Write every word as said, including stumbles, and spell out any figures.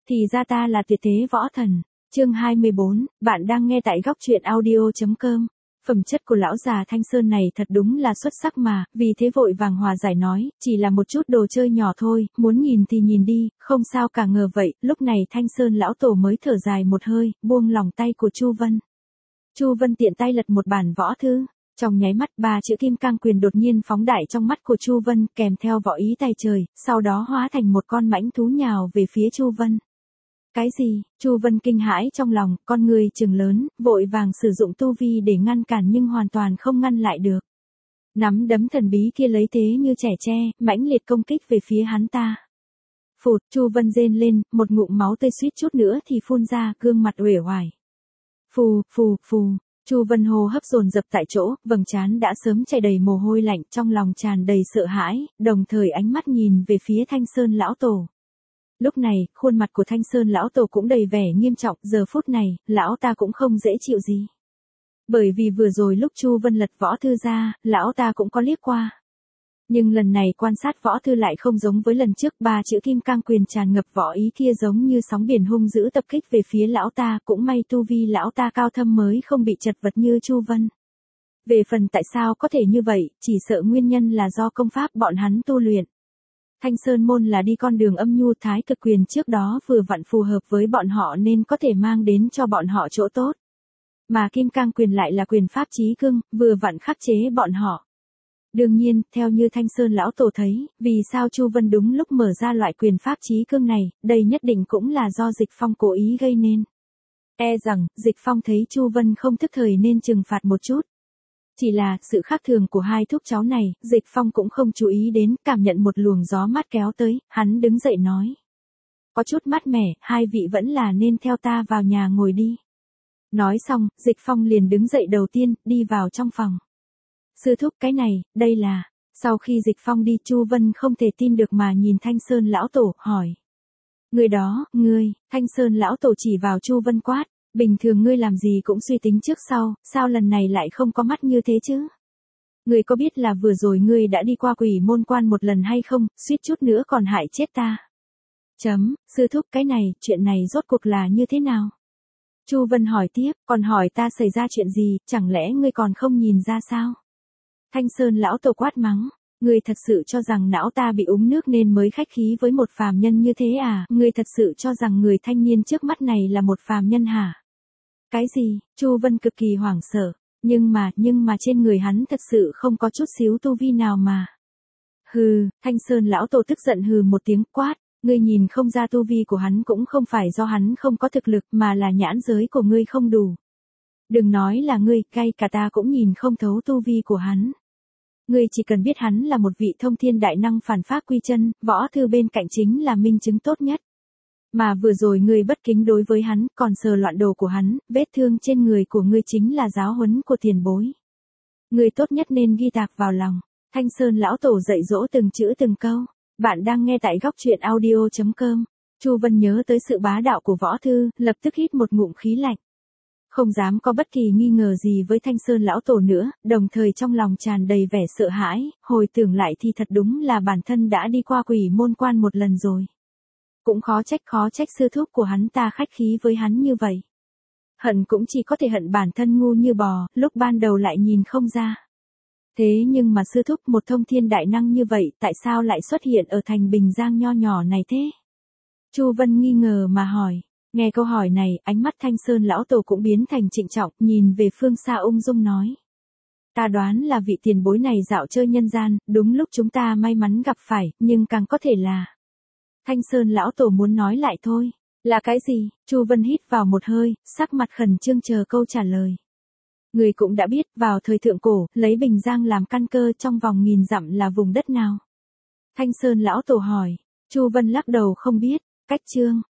Thì ra ta là tuyệt thế võ thần. Chương hai mươi bốn, bạn đang nghe tại góc truyện audio chấm com. Phẩm chất của lão già Thanh Sơn này thật đúng là xuất sắc mà, vì thế vội vàng hòa giải nói, chỉ là một chút đồ chơi nhỏ thôi, muốn nhìn thì nhìn đi, không sao cả. Ngờ vậy, lúc này Thanh Sơn lão tổ mới thở dài một hơi, buông lòng tay của Chu Vân. Chu Vân tiện tay lật một bản võ thư. Trong nháy mắt, ba chữ Kim Cang Quyền đột nhiên phóng đại trong mắt của Chu Vân, kèm theo võ ý tay trời, sau đó hóa thành một con mãnh thú nhào về phía Chu Vân. Cái gì? Chu Vân kinh hãi trong lòng, con người trừng lớn, vội vàng sử dụng tu vi để ngăn cản nhưng hoàn toàn không ngăn lại được. Nắm đấm thần bí kia lấy thế như trẻ tre, mãnh liệt công kích về phía hắn ta. Phụt, Chu Vân rên lên, một ngụm máu tươi suýt chút nữa thì phun ra, gương mặt uể oải. Phù, phù, phù. Chu Vân hô hấp dồn dập tại chỗ, vầng trán đã sớm chảy đầy mồ hôi lạnh, trong lòng tràn đầy sợ hãi, đồng thời ánh mắt nhìn về phía Thanh Sơn lão tổ. Lúc này, khuôn mặt của Thanh Sơn lão tổ cũng đầy vẻ nghiêm trọng, giờ phút này, lão ta cũng không dễ chịu gì. Bởi vì vừa rồi lúc Chu Vân lật võ thư ra, lão ta cũng có liếc qua. Nhưng lần này quan sát võ thư lại không giống với lần trước, ba chữ Kim Cang Quyền tràn ngập võ ý kia giống như sóng biển hung dữ tập kích về phía lão ta, cũng may tu vi lão ta cao thâm mới không bị chật vật như Chu Vân. Về phần tại sao có thể như vậy, chỉ sợ nguyên nhân là do công pháp bọn hắn tu luyện. Thanh Sơn môn là đi con đường âm nhu, thái cực quyền trước đó vừa vặn phù hợp với bọn họ nên có thể mang đến cho bọn họ chỗ tốt. Mà Kim Cang Quyền lại là quyền pháp chí cương, vừa vặn khắc chế bọn họ. Đương nhiên, theo như Thanh Sơn lão tổ thấy, vì sao Chu Vân đúng lúc mở ra loại quyền pháp chí cương này, đây nhất định cũng là do Dịch Phong cố ý gây nên. E rằng, Dịch Phong thấy Chu Vân không thức thời nên trừng phạt một chút. Chỉ là, sự khác thường của hai thúc cháu này, Dịch Phong cũng không chú ý đến, cảm nhận một luồng gió mát kéo tới, hắn đứng dậy nói. Có chút mát mẻ, hai vị vẫn là nên theo ta vào nhà ngồi đi. Nói xong, Dịch Phong liền đứng dậy đầu tiên, đi vào trong phòng. Sư thúc, cái này, đây là... Sau khi Dịch Phong đi, Chu Vân không thể tin được mà nhìn Thanh Sơn lão tổ, hỏi. Người đó, ngươi, Thanh Sơn lão tổ chỉ vào Chu Vân quát. Bình thường ngươi làm gì cũng suy tính trước sau, sao lần này lại không có mắt như thế chứ? Ngươi có biết là vừa rồi ngươi đã đi qua quỷ môn quan một lần hay không, suýt chút nữa còn hại chết ta. Chấm, sư thúc, cái này, chuyện này rốt cuộc là như thế nào? Chu Vân hỏi tiếp, còn hỏi ta xảy ra chuyện gì, chẳng lẽ ngươi còn không nhìn ra sao? Thanh Sơn lão tổ quát mắng. Ngươi thật sự cho rằng não ta bị uống nước nên mới khách khí với một phàm nhân như thế à? Ngươi thật sự cho rằng người thanh niên trước mắt này là một phàm nhân hả? Cái gì? Chu Vân cực kỳ hoảng sợ. Nhưng mà, nhưng mà trên người hắn thật sự không có chút xíu tu vi nào mà. Hừ, Thanh Sơn lão tổ tức giận hừ một tiếng quát. Ngươi nhìn không ra tu vi của hắn cũng không phải do hắn không có thực lực mà là nhãn giới của ngươi không đủ. Đừng nói là ngươi, ngay cả ta cũng nhìn không thấu tu vi của hắn. Ngươi chỉ cần biết hắn là một vị thông thiên đại năng phản pháp quy chân, võ thư bên cạnh chính là minh chứng tốt nhất. Mà vừa rồi ngươi bất kính đối với hắn, còn sờ loạn đồ của hắn, vết thương trên người của ngươi chính là giáo huấn của tiền bối. Ngươi tốt nhất nên ghi tạc vào lòng. Thanh Sơn lão tổ dạy dỗ từng chữ từng câu. Bạn đang nghe tại góc truyện audio chấm com. Chu Vân nhớ tới sự bá đạo của võ thư, lập tức hít một ngụm khí lạnh. Không dám có bất kỳ nghi ngờ gì với Thanh Sơn lão tổ nữa, đồng thời trong lòng tràn đầy vẻ sợ hãi, hồi tưởng lại thì thật đúng là bản thân đã đi qua quỷ môn quan một lần rồi. Cũng khó trách khó trách sư thúc của hắn ta khách khí với hắn như vậy. Hận cũng chỉ có thể hận bản thân ngu như bò, lúc ban đầu lại nhìn không ra. Thế nhưng mà sư thúc một thông thiên đại năng như vậy, tại sao lại xuất hiện ở thành Bình Giang nho nhỏ này thế? Chu Vân nghi ngờ mà hỏi. Nghe câu hỏi này, ánh mắt Thanh Sơn lão tổ cũng biến thành trịnh trọng, nhìn về phương xa ung dung nói. Ta đoán là vị tiền bối này dạo chơi nhân gian, đúng lúc chúng ta may mắn gặp phải, nhưng càng có thể là... Thanh Sơn lão tổ muốn nói lại thôi. Là cái gì? Chu Vân hít vào một hơi, sắc mặt khẩn trương chờ câu trả lời. Người cũng đã biết, vào thời thượng cổ, lấy Bình Giang làm căn cơ trong vòng nghìn dặm là vùng đất nào? Thanh Sơn lão tổ hỏi. Chu Vân lắc đầu không biết. Cách chương,